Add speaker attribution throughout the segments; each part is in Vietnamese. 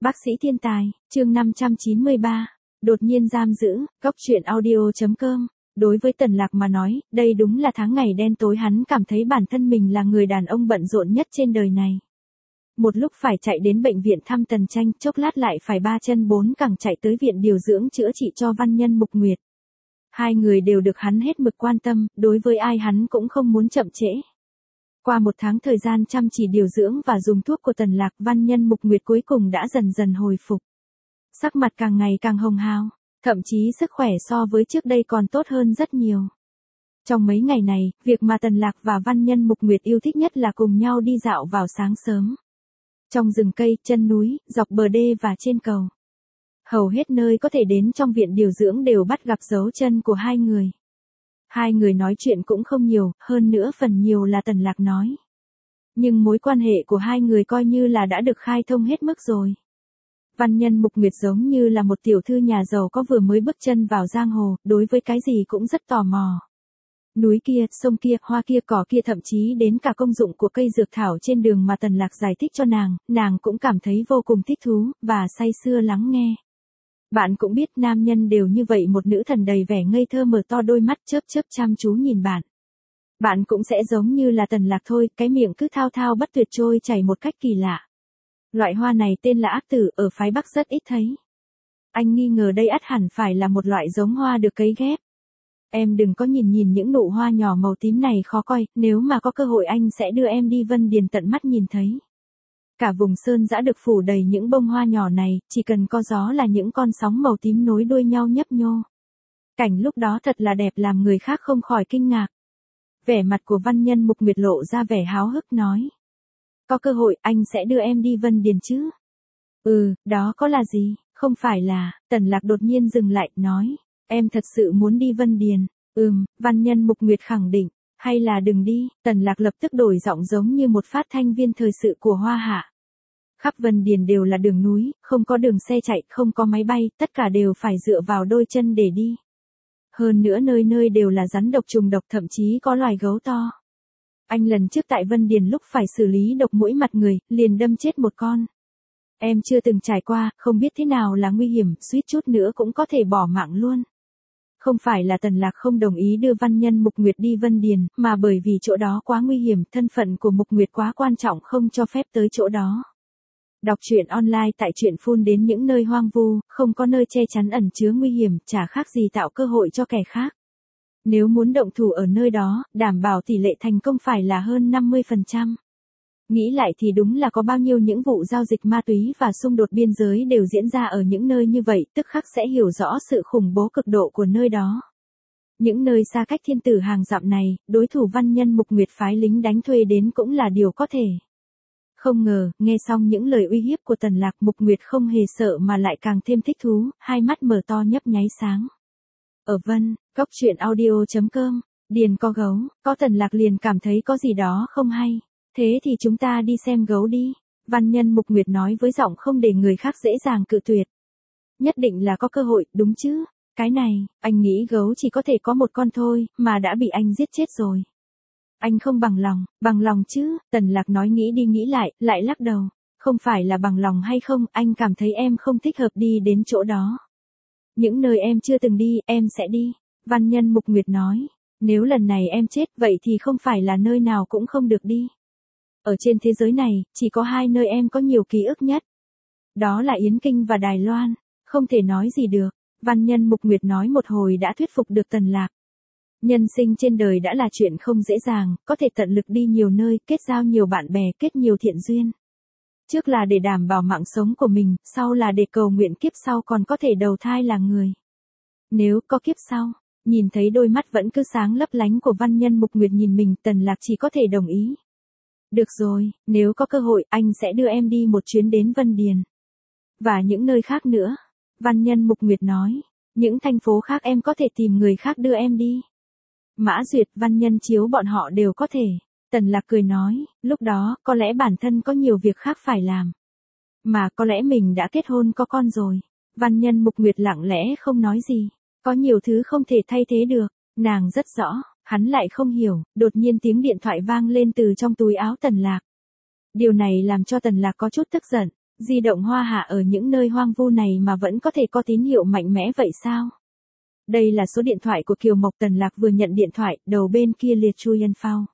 Speaker 1: Bác sĩ thiên tài, chương 593, đột nhiên giam giữ, góc truyện audio.com. Đối với Tần Lạc mà nói, đây đúng là tháng ngày đen tối, hắn cảm thấy bản thân mình là người đàn ông bận rộn nhất trên đời này. Một lúc phải chạy đến bệnh viện thăm Tần Tranh, chốc lát lại phải ba chân bốn cẳng chạy tới viện điều dưỡng chữa trị cho văn nhân Mục Nguyệt. Hai người đều được hắn hết mực quan tâm, đối với ai hắn cũng không muốn chậm trễ. Qua một tháng thời gian chăm chỉ điều dưỡng và dùng thuốc của Tần Lạc, văn nhân Mục Nguyệt cuối cùng đã dần dần hồi phục. Sắc mặt càng ngày càng hồng hào, thậm chí sức khỏe so với trước đây còn tốt hơn rất nhiều. Trong mấy ngày này, việc mà Tần Lạc và văn nhân Mục Nguyệt yêu thích nhất là cùng nhau đi dạo vào sáng sớm. Trong rừng cây, chân núi, dọc bờ đê và trên cầu. Hầu hết nơi có thể đến trong viện điều dưỡng đều bắt gặp dấu chân của hai người. Hai người nói chuyện cũng không nhiều, hơn nữa phần nhiều là Tần Lạc nói. Nhưng mối quan hệ của hai người coi như là đã được khai thông hết mức rồi. Văn nhân Mục Nguyệt giống như là một tiểu thư nhà giàu có vừa mới bước chân vào giang hồ, đối với cái gì cũng rất tò mò. Núi kia, sông kia, hoa kia, cỏ kia, thậm chí đến cả công dụng của cây dược thảo trên đường mà Tần Lạc giải thích cho nàng cũng cảm thấy vô cùng thích thú, và say sưa lắng nghe. Bạn cũng biết nam nhân đều như vậy, một nữ thần đầy vẻ ngây thơ mở to đôi mắt chớp chớp chăm chú nhìn bạn. Bạn cũng sẽ giống như là Tần Lạc thôi, cái miệng cứ thao thao bất tuyệt trôi chảy một cách kỳ lạ. Loại hoa này tên là ác tử, ở phái Bắc rất ít thấy. Anh nghi ngờ đây ắt hẳn phải là một loại giống hoa được cấy ghép. Em đừng có nhìn những nụ hoa nhỏ màu tím này khó coi, nếu mà có cơ hội anh sẽ đưa em đi Vân Điền tận mắt nhìn thấy. Cả vùng sơn dã được phủ đầy những bông hoa nhỏ này, chỉ cần có gió là những con sóng màu tím nối đuôi nhau nhấp nhô. Cảnh lúc đó thật là đẹp làm người khác không khỏi kinh ngạc. Vẻ mặt của văn nhân Mục Nguyệt lộ ra vẻ háo hức nói. Có cơ hội anh sẽ đưa em đi Vân Điền chứ? Đó có là gì, không phải là, Tần Lạc đột nhiên dừng lại, nói. Em thật sự muốn đi Vân Điền? Văn nhân Mục Nguyệt khẳng định. Hay là đừng đi, Tần Lạc lập tức đổi giọng giống như một phát thanh viên thời sự của Hoa Hạ. Khắp Vân Điền đều là đường núi, không có đường xe chạy, không có máy bay, tất cả đều phải dựa vào đôi chân để đi. Hơn nữa nơi nơi đều là rắn độc trùng độc, thậm chí có loài gấu to. Anh lần trước tại Vân Điền lúc phải xử lý độc muỗi mặt người, liền đâm chết một con. Em chưa từng trải qua, không biết thế nào là nguy hiểm, suýt chút nữa cũng có thể bỏ mạng luôn. Không phải là Tần Lạc không đồng ý đưa văn nhân Mục Nguyệt đi Vân Điền, mà bởi vì chỗ đó quá nguy hiểm, thân phận của Mục Nguyệt quá quan trọng không cho phép tới chỗ đó. Đọc truyện online tại truyện phun đến những nơi hoang vu, không có nơi che chắn ẩn chứa nguy hiểm, chả khác gì tạo cơ hội cho kẻ khác. Nếu muốn động thủ ở nơi đó, đảm bảo tỷ lệ thành công phải là hơn 50%. Nghĩ lại thì đúng là có bao nhiêu những vụ giao dịch ma túy và xung đột biên giới đều diễn ra ở những nơi như vậy, tức khắc sẽ hiểu rõ sự khủng bố cực độ của nơi đó. Những nơi xa cách thiên tử hàng dặm này, đối thủ văn nhân Mục Nguyệt phái lính đánh thuê đến cũng là điều có thể. Không ngờ, nghe xong những lời uy hiếp của Tần Lạc, Mục Nguyệt không hề sợ mà lại càng thêm thích thú, hai mắt mở to nhấp nháy sáng. Ở góc truyện audio.com, Điền có gấu, có Tần Lạc liền cảm thấy có gì đó không hay. Thế thì chúng ta đi xem gấu đi, văn nhân Mục Nguyệt nói với giọng không để người khác dễ dàng cự tuyệt. Nhất định là có cơ hội, đúng chứ? Cái này, anh nghĩ gấu chỉ có thể có một con thôi, mà đã bị anh giết chết rồi. Anh không bằng lòng chứ? Tần Lạc nói nghĩ đi nghĩ lại lắc đầu. Không phải là bằng lòng hay không, anh cảm thấy em không thích hợp đi đến chỗ đó. Những nơi em chưa từng đi, em sẽ đi. Văn nhân Mục Nguyệt nói, nếu lần này em chết vậy thì không phải là nơi nào cũng không được đi. Ở trên thế giới này, chỉ có hai nơi em có nhiều ký ức nhất. Đó là Yến Kinh và Đài Loan, không thể nói gì được. Văn nhân Mục Nguyệt nói một hồi đã thuyết phục được Tần Lạc. Nhân sinh trên đời đã là chuyện không dễ dàng, có thể tận lực đi nhiều nơi, kết giao nhiều bạn bè, kết nhiều thiện duyên. Trước là để đảm bảo mạng sống của mình, sau là để cầu nguyện kiếp sau còn có thể đầu thai là người. Nếu có kiếp sau, nhìn thấy đôi mắt vẫn cứ sáng lấp lánh của văn nhân Mục Nguyệt nhìn mình, Tần Lạc chỉ có thể đồng ý. Được rồi, nếu có cơ hội, anh sẽ đưa em đi một chuyến đến Vân Điền. Và những nơi khác nữa. Văn nhân Mục Nguyệt nói, những thành phố khác em có thể tìm người khác đưa em đi. Mã Duyệt, văn nhân Chiếu bọn họ đều có thể. Tần Lạc cười nói, lúc đó, có lẽ bản thân có nhiều việc khác phải làm. Mà có lẽ mình đã kết hôn có con rồi. Văn nhân Mục Nguyệt lặng lẽ không nói gì. Có nhiều thứ không thể thay thế được. Nàng rất rõ, hắn lại không hiểu, đột nhiên tiếng điện thoại vang lên từ trong túi áo Tần Lạc. Điều này làm cho Tần Lạc có chút tức giận. Di động Hoa Hạ ở những nơi hoang vu này mà vẫn có thể có tín hiệu mạnh mẽ vậy sao? Đây là số điện thoại của Kiều Mộc. Tần Lạc vừa nhận điện thoại, đầu bên kia liệt chui Yên Phao.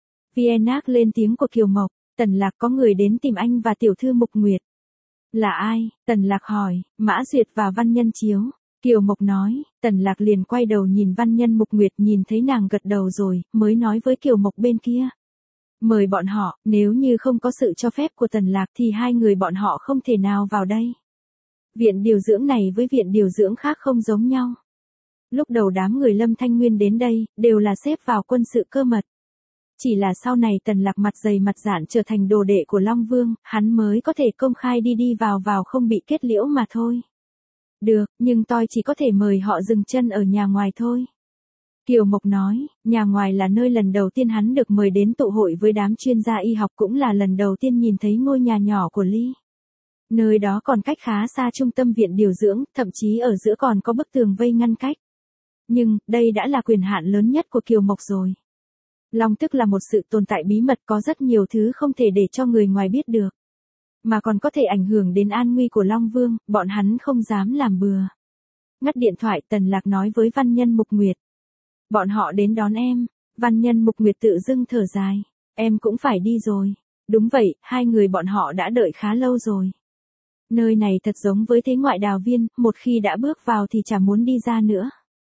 Speaker 1: Vienna lên tiếng của Kiều Mộc, Tần Lạc có người đến tìm anh và tiểu thư Mục Nguyệt. Là ai? Tần Lạc hỏi, Mã Duyệt và Văn Nhân Chiếu. Kiều Mộc nói, Tần Lạc liền quay đầu nhìn Văn Nhân Mục Nguyệt, nhìn thấy nàng gật đầu rồi, mới nói với Kiều Mộc bên kia. Mời bọn họ, nếu như không có sự cho phép của Tần Lạc thì hai người bọn họ không thể nào vào đây. Viện điều dưỡng này với viện điều dưỡng khác không giống nhau. Lúc đầu đám người Lâm Thanh Nguyên đến đây, đều là xếp vào quân sự cơ mật. Chỉ là sau này Tần Lạc mặt dày mặt dạn trở thành đồ đệ của Long Vương, hắn mới có thể công khai đi đi vào vào không bị kết liễu mà thôi. Được, nhưng tôi chỉ có thể mời họ dừng chân ở nhà ngoài thôi. Kiều Mộc nói, nhà ngoài là nơi lần đầu tiên hắn được mời đến tụ hội với đám chuyên gia y học, cũng là lần đầu tiên nhìn thấy ngôi nhà nhỏ của Ly. Nơi đó còn cách khá xa trung tâm viện điều dưỡng, thậm chí ở giữa còn có bức tường vây ngăn cách. Nhưng, đây đã là quyền hạn lớn nhất của Kiều Mộc rồi. Long tức là một sự tồn tại bí mật, có rất nhiều thứ không thể để cho người ngoài biết được. Mà còn có thể ảnh hưởng đến an nguy của Long Vương, bọn hắn không dám làm bừa. Ngắt điện thoại, Tần Lạc nói với Văn Nhân Mục Nguyệt. Bọn họ đến đón em. Văn Nhân Mục Nguyệt tự dưng thở dài. Em cũng phải đi rồi. Đúng vậy, hai người bọn họ đã đợi khá lâu rồi. Nơi này thật giống với thế ngoại đào viên, một khi đã bước vào thì chả muốn đi ra nữa.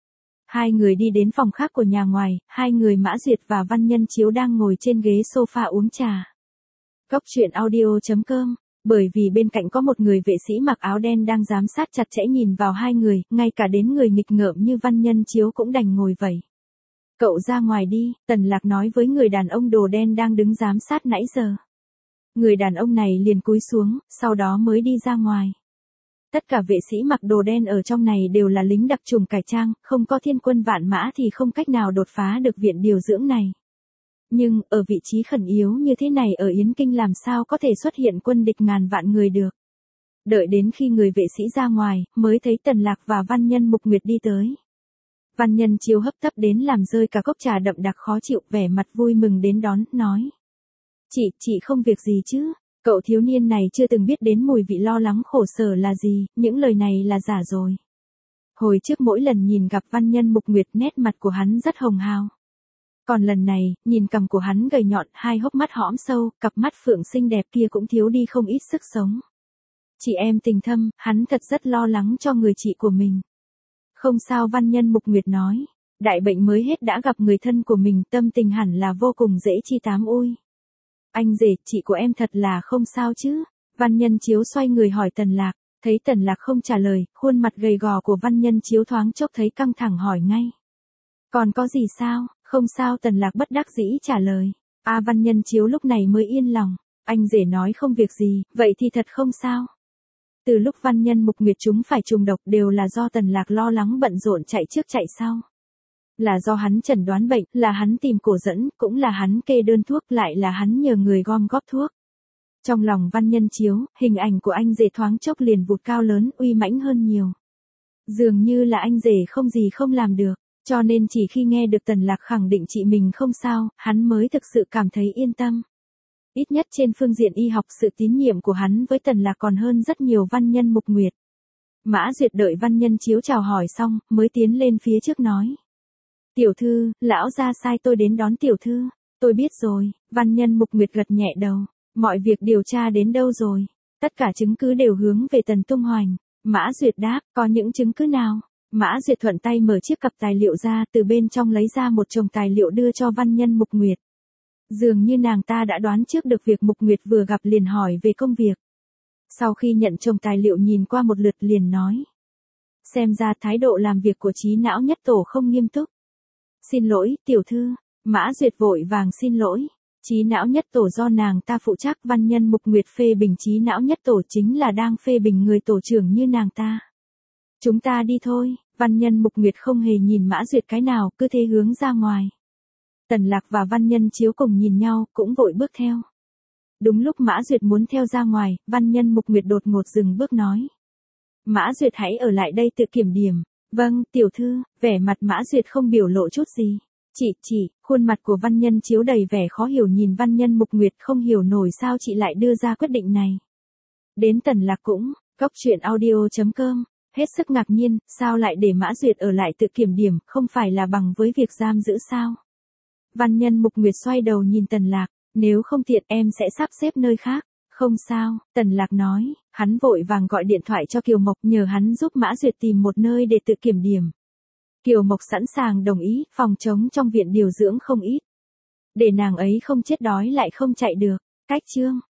Speaker 1: Hai người đi đến phòng khác của nhà ngoài, hai người Mã Duyệt và Văn Nhân Chiếu đang ngồi trên ghế sofa uống trà. Góc truyện audio.com. Bởi vì bên cạnh có một người vệ sĩ mặc áo đen đang giám sát chặt chẽ nhìn vào hai người, ngay cả đến người nghịch ngợm như Văn Nhân Chiếu cũng đành ngồi vậy. Cậu ra ngoài đi, Tần Lạc nói với người đàn ông đồ đen đang đứng giám sát nãy giờ. Người đàn ông này liền cúi xuống, sau đó mới đi ra ngoài. Tất cả vệ sĩ mặc đồ đen ở trong này đều là lính đặc trùng cải trang, không có thiên quân vạn mã thì không cách nào đột phá được viện điều dưỡng này. Nhưng, ở vị trí khẩn yếu như thế này ở Yến Kinh làm sao có thể xuất hiện quân địch ngàn vạn người được. Đợi đến khi người vệ sĩ ra ngoài, mới thấy Tần Lạc và Văn Nhân Mục Nguyệt đi tới. Văn Nhân Chiếu hấp tấp đến làm rơi cả cốc trà đậm đặc khó chịu, vẻ mặt vui mừng đến đón, nói. Chị không việc gì chứ? Cậu thiếu niên này chưa từng biết đến mùi vị lo lắng khổ sở là gì, những lời này là giả rồi. Hồi trước mỗi lần nhìn gặp Văn Nhân Mục Nguyệt nét mặt của hắn rất hồng hào. Còn lần này, nhìn cằm của hắn gầy nhọn, hai hốc mắt hõm sâu, cặp mắt phượng xinh đẹp kia cũng thiếu đi không ít sức sống. Chị em tình thâm, hắn thật rất lo lắng cho người chị của mình. Không sao, Văn Nhân Mục Nguyệt nói. Đại bệnh mới hết đã gặp người thân của mình, tâm tình hẳn là vô cùng dễ chi tám ui. Anh rể, chị của em thật là không sao chứ? Văn Nhân Chiếu xoay người hỏi Tần Lạc, thấy Tần Lạc không trả lời, khuôn mặt gầy gò của Văn Nhân Chiếu thoáng chốc thấy căng thẳng hỏi ngay. Còn có gì sao? Không sao, Tần Lạc bất đắc dĩ trả lời. Văn Nhân Chiếu lúc này mới yên lòng. Anh rể nói không việc gì, vậy thì thật không sao. Từ lúc Văn Nhân Mục Nguyệt chúng phải trùng độc đều là do Tần Lạc lo lắng bận rộn chạy trước chạy sau. Là do hắn chẩn đoán bệnh, là hắn tìm cổ dẫn, cũng là hắn kê đơn thuốc, lại là hắn nhờ người gom góp thuốc. Trong lòng Văn Nhân Chiếu, hình ảnh của anh rể thoáng chốc liền vụt cao lớn, uy mãnh hơn nhiều. Dường như là anh rể không gì không làm được, cho nên chỉ khi nghe được Tần Lạc khẳng định chị mình không sao, hắn mới thực sự cảm thấy yên tâm. Ít nhất trên phương diện y học, sự tín nhiệm của hắn với Tần Lạc còn hơn rất nhiều Văn Nhân Mục Nguyệt. Mã Duyệt đợi Văn Nhân Chiếu chào hỏi xong, mới tiến lên phía trước nói. Tiểu thư, lão gia sai tôi đến đón tiểu thư. Tôi biết rồi. Văn Nhân Mục Nguyệt gật nhẹ đầu. Mọi việc điều tra đến đâu rồi? Tất cả chứng cứ đều hướng về Tần Tung Hoành. Mã Duyệt đáp, có những chứng cứ nào? Mã Duyệt thuận tay mở chiếc cặp tài liệu ra, từ bên trong lấy ra một chồng tài liệu đưa cho Văn Nhân Mục Nguyệt. Dường như nàng ta đã đoán trước được việc Mục Nguyệt vừa gặp liền hỏi về công việc. Sau khi nhận chồng tài liệu nhìn qua một lượt liền nói. Xem ra thái độ làm việc của Trí Não Nhất Tổ không nghiêm túc. Xin lỗi, tiểu thư. Mã Duyệt vội vàng xin lỗi. Trí Não Nhất Tổ do nàng ta phụ trách. Văn Nhân Mục Nguyệt phê bình Trí Não Nhất Tổ chính là đang phê bình người tổ trưởng như nàng ta. Chúng ta đi thôi. Văn Nhân Mục Nguyệt không hề nhìn Mã Duyệt cái nào, cứ thế hướng ra ngoài. Tần Lạc và Văn Nhân Chiếu cùng nhìn nhau, cũng vội bước theo. Đúng lúc Mã Duyệt muốn theo ra ngoài, Văn Nhân Mục Nguyệt đột ngột dừng bước nói. Mã Duyệt hãy ở lại đây tự kiểm điểm. Vâng, tiểu thư. Vẻ mặt Mã Duyệt không biểu lộ chút gì. Chị, khuôn mặt của Văn Nhân Chiếu đầy vẻ khó hiểu nhìn Văn Nhân Mục Nguyệt, không hiểu nổi sao chị lại đưa ra quyết định này. Đến Tần Lạc cũng, Cóc truyện audio.com, hết sức ngạc nhiên, sao lại để Mã Duyệt ở lại tự kiểm điểm, không phải là bằng với việc giam giữ sao? Văn nhân Mục Nguyệt xoay đầu nhìn Tần Lạc, nếu không tiện em sẽ sắp xếp nơi khác. Không sao, Tần Lạc nói, hắn vội vàng gọi điện thoại cho Kiều Mộc nhờ hắn giúp Mã Duyệt tìm một nơi để tự kiểm điểm. Kiều Mộc sẵn sàng đồng ý, phòng trống trong viện điều dưỡng không ít. Để nàng ấy không chết đói lại không chạy được. Cách chương